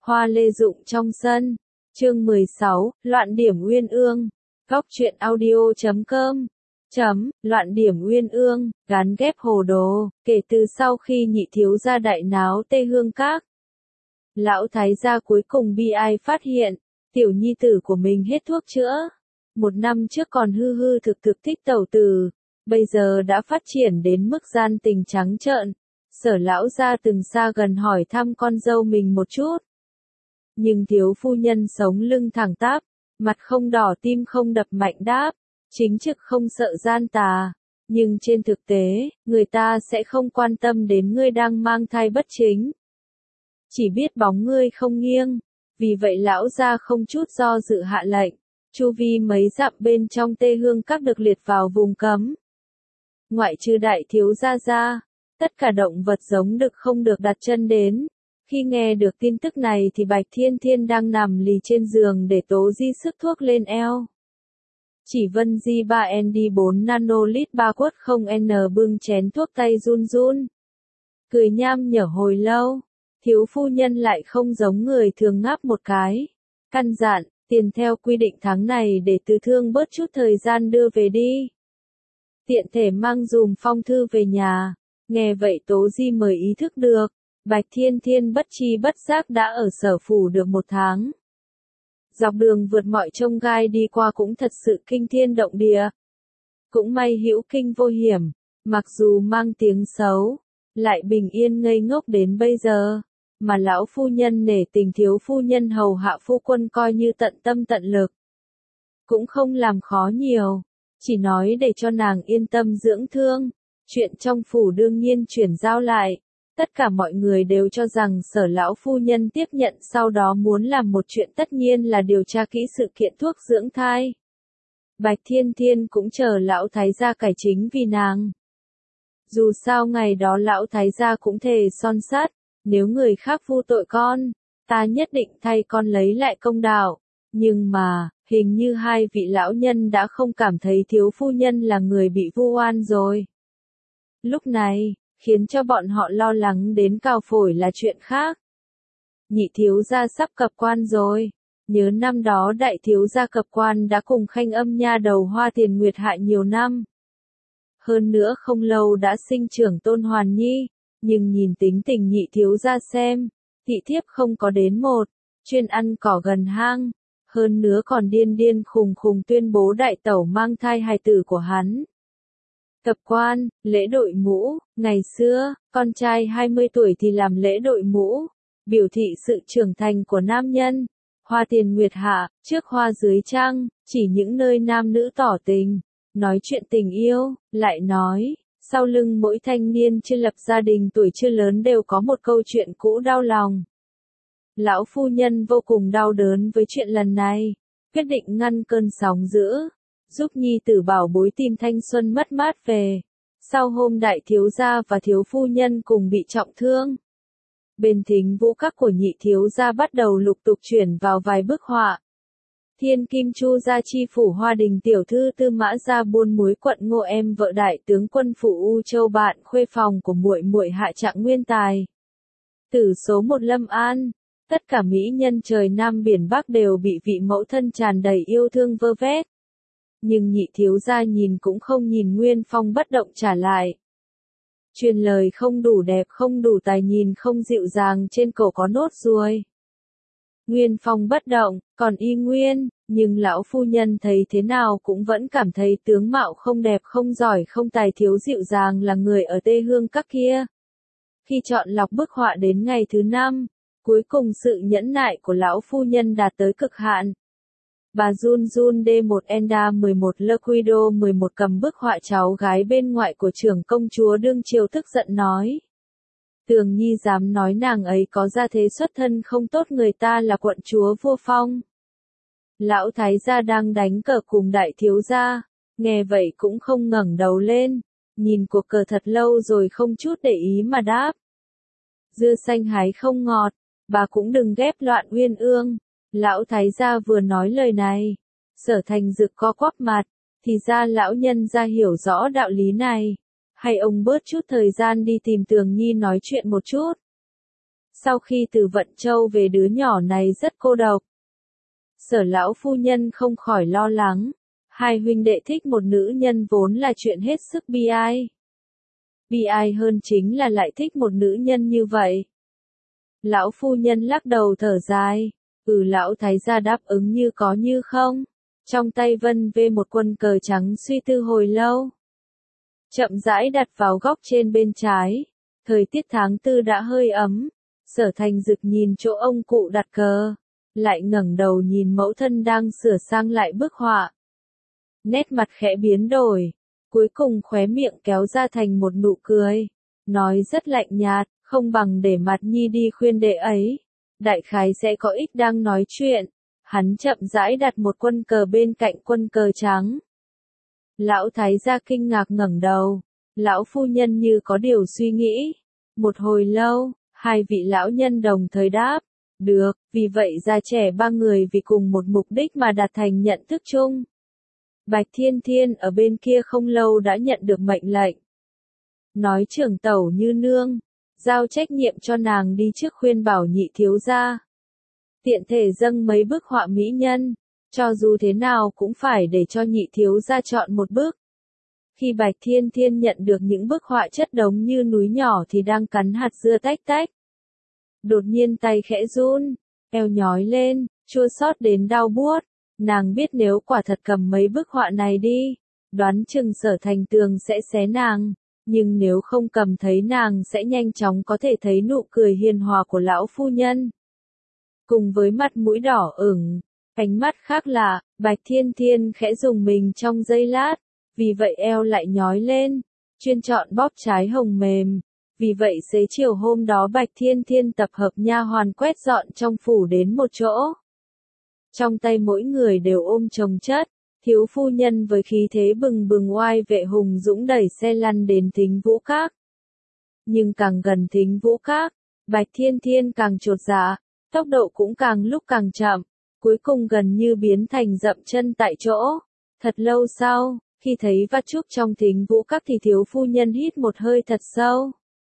Hoa lê rụng trong sân. Chương 16, Loạn điểm uyên ương. Góc truyện audio.com. Loạn điểm uyên ương, gắn ghép hồ đồ, kể từ sau khi nhị thiếu gia đại náo Tê Hương Các. Lão thái gia cuối cùng bi ai phát hiện, tiểu nhi tử của mình hết thuốc chữa. Một năm trước còn hư hư thực thực thích tẩu tử, bây giờ đã phát triển đến mức gian tình trắng trợn. Sở lão gia từng xa gần hỏi thăm con dâu mình một chút. Nhưng thiếu phu nhân sống lưng thẳng tắp, mặt không đỏ tim không đập mạnh đáp, chính trực không sợ gian tà. Nhưng trên thực tế, người ta sẽ không quan tâm đến ngươi đang mang thai bất chính. Chỉ biết bóng ngươi không nghiêng, vì vậy lão gia không chút do dự hạ lệnh, chu vi mấy dặm bên trong Tê Hương Các được liệt vào vùng cấm. Ngoại trừ đại thiếu gia ra, tất cả động vật giống đực không được đặt chân đến. Khi nghe được tin tức này thì Bạch Thiên Thiên đang nằm lì trên giường để Tố Di sức thuốc lên eo. Chỉ Vân Di 3ND4 nanolit 3 quất 0N bưng chén thuốc tay run run. Cười nham nhở hồi lâu, thiếu phu nhân lại không giống người thường ngáp một cái. Căn dặn, tiền theo quy định tháng này để Từ Thương bớt chút thời gian đưa về đi. Tiện thể mang dùm phong thư về nhà. Nghe vậy Tố Di mới ý thức được. Bạch Thiên Thiên bất tri bất giác đã ở sở phủ được 1 tháng. Dọc đường vượt mọi chông gai đi qua cũng thật sự kinh thiên động địa. Cũng may hữu kinh vô hiểm, mặc dù mang tiếng xấu, lại bình yên ngây ngốc đến bây giờ. Mà lão phu nhân nể tình thiếu phu nhân hầu hạ phu quân coi như tận tâm tận lực. Cũng không làm khó nhiều, chỉ nói để cho nàng yên tâm dưỡng thương. Chuyện trong phủ đương nhiên chuyển giao lại. Tất cả mọi người đều cho rằng Sở lão phu nhân tiếp nhận sau đó muốn làm một chuyện tất nhiên là điều tra kỹ sự kiện thuốc dưỡng thai. Bạch Thiên Thiên cũng chờ lão thái gia cải chính vì nàng. Dù sao ngày đó lão thái gia cũng thề son sắt, nếu người khác vu tội con, ta nhất định thay con lấy lại công đạo. Nhưng mà, hình như hai vị lão nhân đã không cảm thấy thiếu phu nhân là người bị vu oan rồi. Lúc này, khiến cho bọn họ lo lắng đến cào phổi là chuyện khác. Nhị thiếu gia sắp cập quan rồi. Nhớ năm đó đại thiếu gia cập quan đã cùng Khanh Âm nha đầu Hoa Tiền Nguyệt hại nhiều năm. Hơn nữa không lâu đã sinh trưởng Tôn Hoàn Nhi, nhưng nhìn tính tình nhị thiếu gia xem, thị thiếp không có đến một, chuyên ăn cỏ gần hang, hơn nữa còn điên điên khùng khùng tuyên bố đại tẩu mang thai hài tử của hắn. Cập quan, lễ đội mũ, ngày xưa, con trai 20 tuổi thì làm lễ đội mũ, biểu thị sự trưởng thành của nam nhân. Hoa Tiền Nguyệt hạ, trước hoa dưới trăng, chỉ những nơi nam nữ tỏ tình, nói chuyện tình yêu, lại nói, sau lưng mỗi thanh niên chưa lập gia đình tuổi chưa lớn đều có một câu chuyện cũ đau lòng. Lão phu nhân vô cùng đau đớn với chuyện lần này, quyết định ngăn cơn sóng dữ. Giúp nhi tử bảo bối tìm thanh xuân mất mát về. Sau hôm đại thiếu gia và thiếu phu nhân cùng bị trọng thương, bên Thính Vũ Các của nhị thiếu gia bắt đầu lục tục chuyển vào vài bức họa. Thiên Kim Chu gia chi phủ Hoa Đình tiểu thư Tư Mã gia buôn muối quận Ngô em vợ đại tướng quân phủ U Châu bạn khuê phòng của muội muội Hạ Trạng Nguyên Tài. Tử số 1 Lâm An, tất cả mỹ nhân trời Nam biển Bắc đều bị vị mẫu thân tràn đầy yêu thương vơ vét. Nhưng nhị thiếu gia nhìn cũng không nhìn Nguyên Phong bất động trả lại. Truyền lời không đủ đẹp không đủ tài nhìn không dịu dàng trên cổ có nốt ruồi. Nguyên Phong bất động, còn y nguyên, nhưng lão phu nhân thấy thế nào cũng vẫn cảm thấy tướng mạo không đẹp không giỏi không tài thiếu dịu dàng là người ở Tê Hương Các kia. Khi chọn lọc bức họa đến ngày thứ 5, cuối cùng sự nhẫn nại của lão phu nhân đạt tới cực hạn. Bà Jun Jun D1 Enda 11 Lequido 11 cầm bức họa cháu gái bên ngoại của trưởng công chúa đương triều tức giận nói. Tường Nhi dám nói nàng ấy có gia thế xuất thân không tốt người ta là quận chúa vua phong. Lão thái gia đang đánh cờ cùng đại thiếu gia, nghe vậy cũng không ngẩng đầu lên, nhìn cuộc cờ thật lâu rồi không chút để ý mà đáp. Dưa xanh hái không ngọt, bà cũng đừng ghép loạn uyên ương. Lão thái gia vừa nói lời này, Sở Thành Dực co quắp mặt, thì ra lão nhân gia hiểu rõ đạo lý này. Hay ông bớt chút thời gian đi tìm Tường Nhi nói chuyện một chút. Sau khi từ Vận Châu về đứa nhỏ này rất cô độc. Sở lão phu nhân không khỏi lo lắng. Hai huynh đệ thích một nữ nhân vốn là chuyện hết sức bi ai. Bi ai hơn chính là lại thích một nữ nhân như vậy. Lão phu nhân lắc đầu thở dài. Lão thái gia đáp ứng như có như không. Trong tay vân vê một quân cờ trắng suy tư hồi lâu. Chậm rãi đặt vào góc trên bên trái. Thời tiết tháng 4 đã hơi ấm. Sở Thành Dực nhìn chỗ ông cụ đặt cờ. Lại ngẩng đầu nhìn mẫu thân đang sửa sang lại bức họa. Nét mặt khẽ biến đổi. Cuối cùng khóe miệng kéo ra thành một nụ cười. Nói rất lạnh nhạt, không bằng để Mặt Nhi đi khuyên đệ ấy. Đại khái sẽ có ích đang nói chuyện. Hắn chậm rãi đặt một quân cờ bên cạnh quân cờ trắng. Lão thái gia kinh ngạc ngẩng đầu. Lão phu nhân như có điều suy nghĩ. Một hồi lâu, hai vị lão nhân đồng thời đáp. Được, vì vậy gia trẻ ba người vì cùng một mục đích mà đạt thành nhận thức chung. Bạch Thiên Thiên ở bên kia không lâu đã nhận được mệnh lệnh. Nói trưởng tẩu Như Nương, giao trách nhiệm cho nàng đi trước khuyên bảo nhị thiếu gia. Tiện thể dâng mấy bức họa mỹ nhân, cho dù thế nào cũng phải để cho nhị thiếu gia chọn một bức. Khi Bạch Thiên Thiên nhận được những bức họa chất đống như núi nhỏ thì đang cắn hạt dưa tách tách. Đột nhiên tay khẽ run, eo nhói lên, chua xót đến đau buốt. Nàng biết nếu quả thật cầm mấy bức họa này đi, đoán chừng Sở Thành Tường sẽ xé nàng, nhưng nếu không cầm thấy nàng sẽ nhanh chóng có thể thấy nụ cười hiền hòa của lão phu nhân. Cùng với mặt mũi đỏ ửng, ánh mắt khác lạ, Bạch Thiên Thiên khẽ dùng mình trong giây lát, vì vậy eo lại nhói lên, chuyên chọn bóp trái hồng mềm. Vì vậy xế chiều hôm đó Bạch Thiên Thiên tập hợp nha hoàn quét dọn trong phủ đến một chỗ. Trong tay mỗi người đều ôm chồng chất, thiếu phu nhân với khí thế bừng bừng oai vệ hùng dũng đẩy xe lăn đến Thính Vũ Các. Nhưng càng gần Thính Vũ Các, Bạch Thiên Thiên càng chột dạ, tốc độ cũng càng lúc càng chậm, cuối cùng gần như biến thành dậm chân tại chỗ. Thật lâu sau, khi thấy vắt trúc trong Thính Vũ Các thì thiếu phu nhân hít một hơi thật sâu.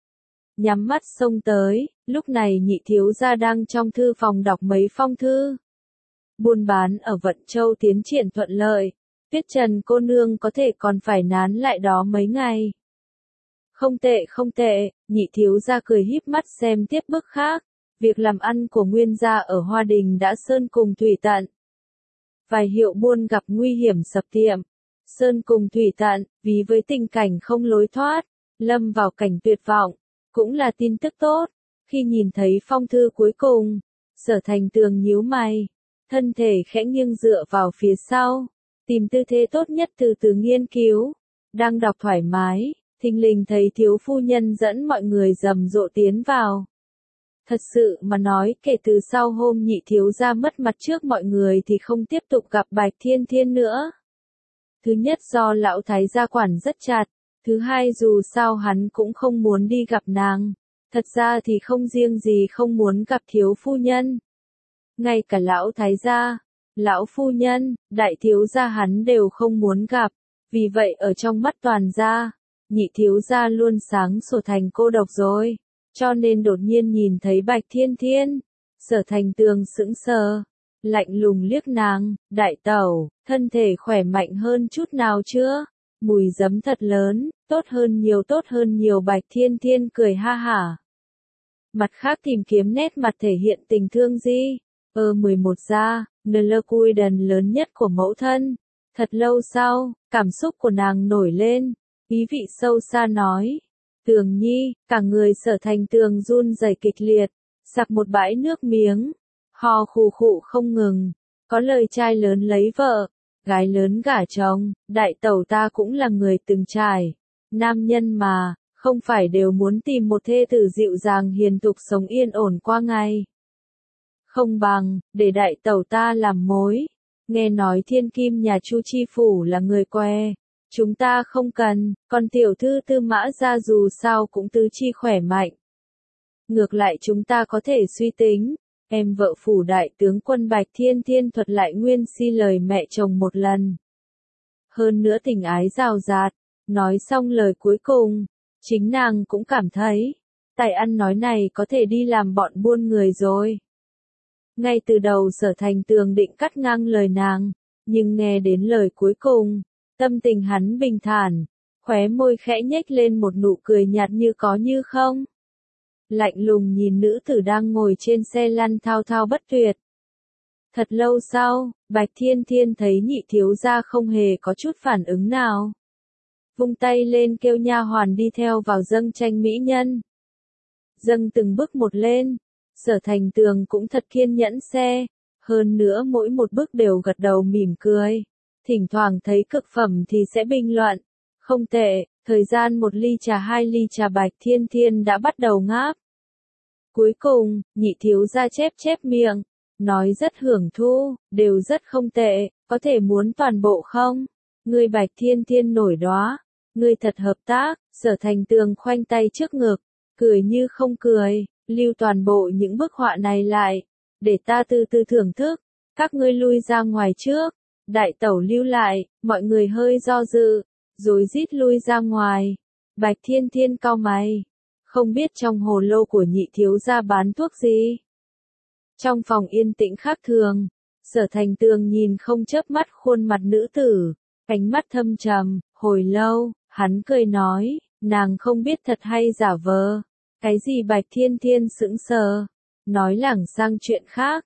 Nhắm mắt xông tới, lúc này nhị thiếu gia đang trong thư phòng đọc mấy phong thư. Buôn bán ở Vận Châu tiến triển thuận lợi, Tuyết Trần cô nương có thể còn phải nán lại đó mấy ngày. Không tệ không tệ, nhị thiếu gia cười híp mắt xem tiếp bức khác. Việc làm ăn của Nguyên gia ở Hoa Đình đã sơn cùng thủy tận. Vài hiệu buôn gặp nguy hiểm sập tiệm. Sơn cùng thủy tận, vì với tình cảnh không lối thoát, lâm vào cảnh tuyệt vọng, cũng là tin tức tốt. Khi nhìn thấy phong thư cuối cùng, Sở Thành Tường nhíu mày, thân thể khẽ nghiêng dựa vào phía sau, tìm tư thế tốt nhất từ từ nghiên cứu. Đang đọc thoải mái, thình lình thấy thiếu phu nhân dẫn mọi người rầm rộ tiến vào. Thật sự mà nói, kể từ sau hôm nhị thiếu gia mất mặt trước mọi người thì không tiếp tục gặp Bạch Thiên Thiên nữa. Thứ nhất do lão thái gia quản rất chặt, thứ hai dù sao hắn cũng không muốn đi gặp nàng. Thật ra thì không riêng gì không muốn gặp thiếu phu nhân. Ngay cả lão thái gia, lão phu nhân, đại thiếu gia hắn đều không muốn gặp. Vì vậy ở trong mắt toàn gia, nhị thiếu gia luôn sáng sủa thành cô độc rồi. Cho nên đột nhiên nhìn thấy Bạch Thiên Thiên, Sở Thành Tường sững sờ, lạnh lùng liếc nàng, đại tẩu, thân thể khỏe mạnh hơn chút nào chưa? Mùi giấm thật lớn, tốt hơn nhiều Bạch Thiên Thiên cười ha hả. Mặt khác tìm kiếm nét mặt thể hiện tình thương gì? 11 gia, Nlcui đần lớn nhất của mẫu thân. Thật lâu sau, cảm xúc của nàng nổi lên, ý vị sâu xa nói. Tường Nhi, cả người Sở Thành Tường run rẩy kịch liệt, sặc một bãi nước miếng, ho khù khụ không ngừng, có lời trai lớn lấy vợ, gái lớn gả chồng, đại tẩu ta cũng là người từng trải, nam nhân mà, không phải đều muốn tìm một thê tử dịu dàng hiền thục sống yên ổn qua ngày. Không bằng, để đại tẩu ta làm mối, nghe nói thiên kim nhà Chu Chi Phủ là người què. Chúng ta không cần, còn tiểu thư Tư Mã gia dù sao cũng tứ chi khỏe mạnh. Ngược lại chúng ta có thể suy tính, em vợ phủ đại tướng quân Bạch Thiên Thiên thuật lại nguyên si lời mẹ chồng một lần. Hơn nữa tình ái rào rạt, nói xong lời cuối cùng, chính nàng cũng cảm thấy, Tài ăn nói này có thể đi làm bọn buôn người rồi. Ngay từ đầu Sở Thành Tường định cắt ngang lời nàng, nhưng nghe đến lời cuối cùng, tâm tình hắn bình thản, khóe môi khẽ nhếch lên một nụ cười nhạt như có như không. Lạnh lùng nhìn nữ tử đang ngồi trên xe lăn thao thao bất tuyệt. Thật lâu sau, Bạch Thiên Thiên thấy Nhị thiếu gia không hề có chút phản ứng nào. Vung tay lên kêu nha hoàn đi theo vào dâng tranh mỹ nhân. Dâng từng bước một lên, Sở Thành Tường cũng thật kiên nhẫn xe, hơn nữa mỗi một bước đều gật đầu mỉm cười. Thỉnh thoảng thấy cực phẩm thì sẽ bình luận. Không tệ, thời gian 1 ly trà 2 ly trà Bạch Thiên Thiên đã bắt đầu ngáp. Cuối cùng, Nhị thiếu gia chép miệng, nói rất hưởng thụ, đều rất không tệ, có thể muốn toàn bộ không? Ngươi Bạch Thiên Thiên nổi đóa, ngươi thật hợp tác. Sở Thành Tường khoanh tay trước ngực, cười như không cười, lưu toàn bộ những bức họa này lại, để ta từ từ thưởng thức, các ngươi lui ra ngoài trước. Đại tẩu lưu lại, mọi người hơi do dự, rồi rít lui ra ngoài. Bạch Thiên Thiên cau mày, không biết trong hồ lô của Nhị thiếu gia bán thuốc gì. Trong phòng yên tĩnh khác thường, Sở Thành Tường nhìn không chớp mắt khuôn mặt nữ tử, ánh mắt thâm trầm, hồi lâu, hắn cười nói, nàng không biết thật hay giả vờ. Cái gì? Bạch Thiên Thiên sững sờ, nói lảng sang chuyện khác,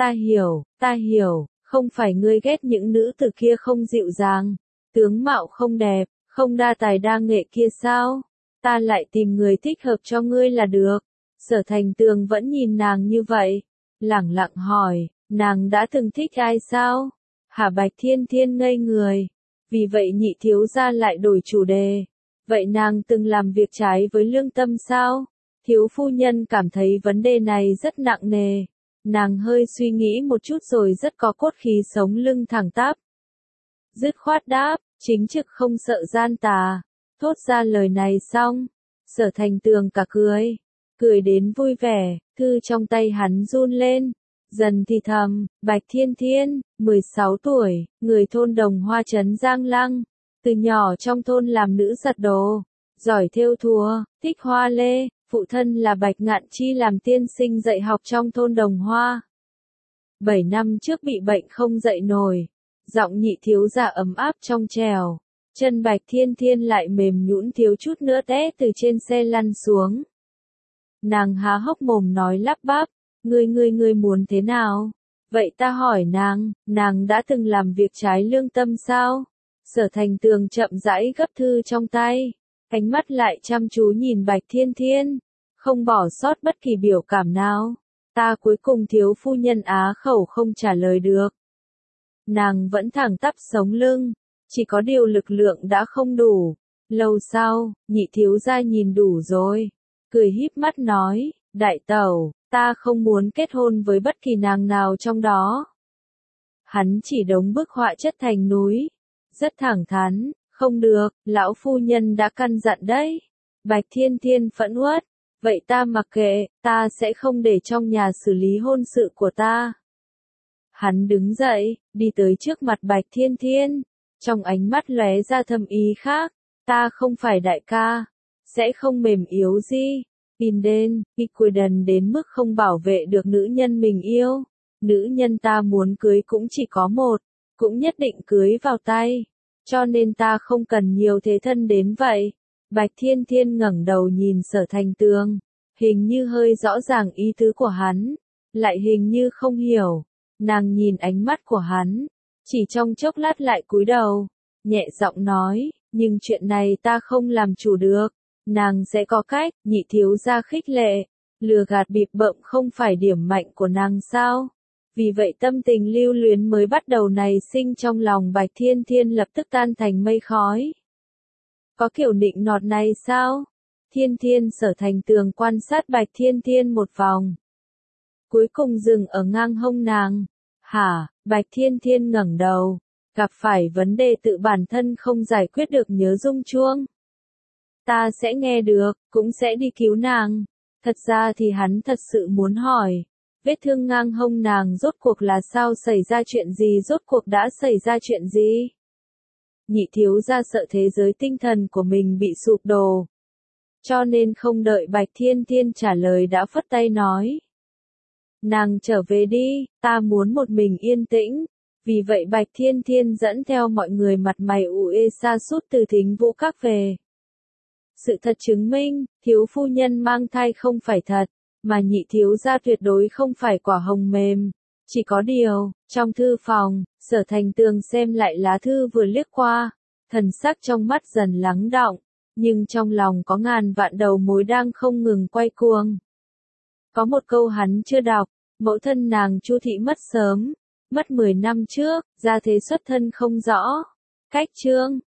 ta hiểu, không phải ngươi ghét những nữ tử kia không dịu dàng, tướng mạo không đẹp, không đa tài đa nghệ kia sao? Ta lại tìm người thích hợp cho ngươi là được. Sở Thành Tường vẫn nhìn nàng như vậy, lẳng lặng hỏi, nàng đã từng thích ai sao? Hả? Bạch Thiên Thiên ngây người, vì vậy Nhị thiếu gia lại đổi chủ đề. Vậy nàng từng làm việc trái với lương tâm sao? Thiếu phu nhân cảm thấy vấn đề này rất nặng nề. Nàng hơi suy nghĩ một chút rồi rất có cốt khí sống lưng thẳng tắp. Dứt khoát đáp, chính trực không sợ gian tà. Thốt ra lời này xong, Sở Thành Tường cả cười đến vui vẻ, thư trong tay hắn run lên. Dần thì thầm, Bạch Thiên Thiên, 16 tuổi, người thôn Đồng Hoa trấn Giang Lăng, từ nhỏ trong thôn làm nữ giặt đồ, giỏi thêu thùa, thích hoa lê, phụ thân là Bạch Ngạn Chi làm tiên sinh dạy học trong thôn Đồng Hoa. 7 năm trước bị bệnh không dậy nổi, giọng Nhị thiếu gia ấm áp trong trẻo, chân Bạch Thiên Thiên lại mềm nhũn thiếu chút nữa té từ trên xe lăn xuống. Nàng há hốc mồm nói lắp bắp, ngươi muốn thế nào? Vậy ta hỏi nàng đã từng làm việc trái lương tâm sao? Sở Thành Tường chậm rãi gấp thư trong tay, ánh mắt lại chăm chú nhìn Bạch Thiên Thiên, không bỏ sót bất kỳ biểu cảm nào. Ta cuối cùng thiếu phu nhân á khẩu không trả lời được. Nàng vẫn thẳng tắp sống lưng, chỉ có điều lực lượng đã không đủ. Lâu sau, Nhị thiếu gia nhìn đủ rồi, cười híp mắt nói, đại tẩu, ta không muốn kết hôn với bất kỳ nàng nào trong đó. Hắn chỉ đống bức họa chất thành núi, rất thẳng thắn, không được, lão phu nhân đã căn dặn đấy. Bạch Thiên Thiên phẫn uất, vậy ta mặc kệ, ta sẽ không để trong nhà xử lý hôn sự của ta. Hắn đứng dậy, đi tới trước mặt Bạch Thiên Thiên, trong ánh mắt lóe ra thâm ý khác, ta không phải đại ca, sẽ không mềm yếu gì. Inden, Ikuiden đến mức không bảo vệ được nữ nhân mình yêu. Nữ nhân ta muốn cưới cũng chỉ có một, cũng nhất định cưới vào tay. Cho nên ta không cần nhiều thế thân đến vậy. Bạch Thiên Thiên ngẩng đầu nhìn Sở Thành Tường, hình như hơi rõ ràng ý tứ của hắn, lại hình như không hiểu. Nàng nhìn ánh mắt của hắn, chỉ trong chốc lát lại cúi đầu, nhẹ giọng nói, nhưng chuyện này ta không làm chủ được. Nàng sẽ có cách. Nhị thiếu gia khích lệ, lừa gạt bịp bợm không phải điểm mạnh của nàng sao? Vì vậy tâm tình lưu luyến mới bắt đầu nảy sinh trong lòng Bạch Thiên Thiên lập tức tan thành mây khói. Có kiểu nịnh nọt này sao? Thiên Thiên Sở Thành Tường quan sát Bạch Thiên Thiên một vòng, cuối cùng dừng ở ngang hông nàng. Hả? Bạch Thiên Thiên ngẩng đầu, gặp phải vấn đề tự bản thân không giải quyết được nhớ rung chuông. Ta sẽ nghe được, cũng sẽ đi cứu nàng. Thật ra thì hắn thật sự muốn hỏi, vết thương ngang hông nàng rốt cuộc là sao, xảy ra chuyện gì, rốt cuộc đã xảy ra chuyện gì? Nhị thiếu gia sợ thế giới tinh thần của mình bị sụp đổ, cho nên không đợi Bạch Thiên Thiên trả lời đã phất tay nói. Nàng trở về đi, ta muốn một mình yên tĩnh. Vì vậy Bạch Thiên Thiên dẫn theo mọi người mặt mày uể sa sút từ Thính Vũ Các về. Sự thật chứng minh, thiếu phu nhân mang thai không phải thật, mà nhị thiếu gia tuyệt đối không phải quả hồng mềm. Chỉ có điều, trong thư phòng, Sở Thành Tường xem lại lá thư vừa liếc qua, thần sắc trong mắt dần lắng đọng, nhưng trong lòng có ngàn vạn đầu mối đang không ngừng quay cuồng. Có một câu hắn chưa đọc, mẫu thân nàng Chu thị mất sớm, mất 10 năm trước, gia thế xuất thân không rõ. Cách chương